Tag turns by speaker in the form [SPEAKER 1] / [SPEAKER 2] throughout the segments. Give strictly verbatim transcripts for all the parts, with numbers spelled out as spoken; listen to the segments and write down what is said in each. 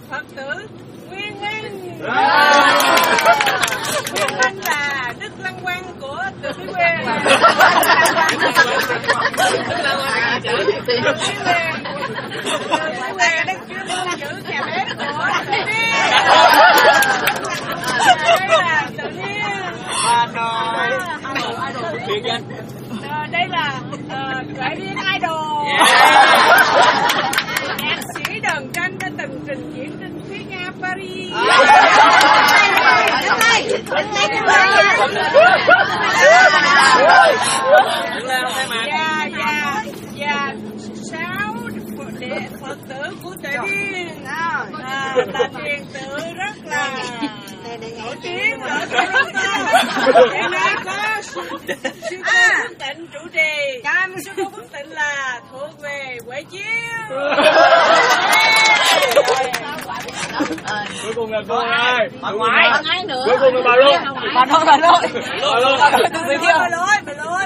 [SPEAKER 1] Phật tử Nguyên Minh. Nguyên Minh là Đức Lăng Quang của Từ Thúy Nguyên. Đây là Đức Chúa Lưu giữ nhà bếp của Thúy Nguyên. Đây là Tự Nhiên. Đây là Gợi Điên Idol. Nhạc sĩ Đờn Tranh đã từng trình diễn trên phía Nga Paris. Và và và sáu đệ Phật tử của Tuệ Biên à, là tiền tử rất là nổi tiếng ở Tổ Quốc. Hiện nay có sư cô Phước Tịnh chủ trì. Sư cô Phước Tịnh là thuộc về Huệ Chiêu.
[SPEAKER 2] Cuối cùng là cô ai?
[SPEAKER 3] Bà ngoại. Bà ngoại nữa.
[SPEAKER 2] Cuối cùng là bà luôn.
[SPEAKER 3] Bà thôi, bà lôi.
[SPEAKER 2] Bà luôn.
[SPEAKER 1] Bà lôi, bà lôi.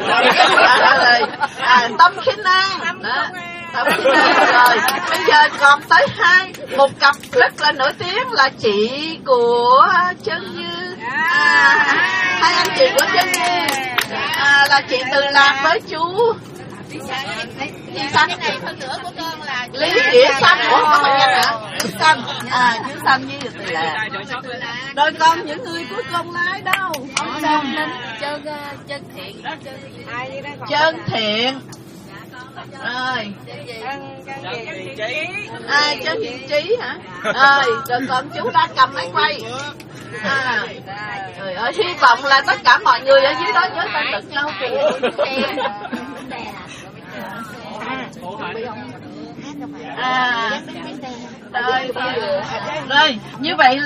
[SPEAKER 3] À, Tâm Khinh An. Tâm Khinh An rồi. Bây giờ còn tới hai, một cặp rất là nổi tiếng là chị của Trân Như. À, hai anh chị của Trân Như. À, là chị Từ Lạc với chú Chị Xanh.
[SPEAKER 4] Cái này hơn nữa của con là
[SPEAKER 3] Lý Nghĩa Xanh. Ủa, có phải nhanh hả? Chú Xanh. À, chú Xanh với Từ Lạc. Rồi con những người cuối cùng là ai đâu?
[SPEAKER 4] Ông Sơn Linh, Trân Trân Thiện đó,
[SPEAKER 3] Trân Thiện. Rồi. À, Trân Thiện Trí hả? Rồi, rồi còn chú đang cầm máy quay. À, trời ơi, hy vọng là tất cả mọi người ở dưới đó nhớ tên Đựng Lâu kìa. À, rồi, rồi, như vậy là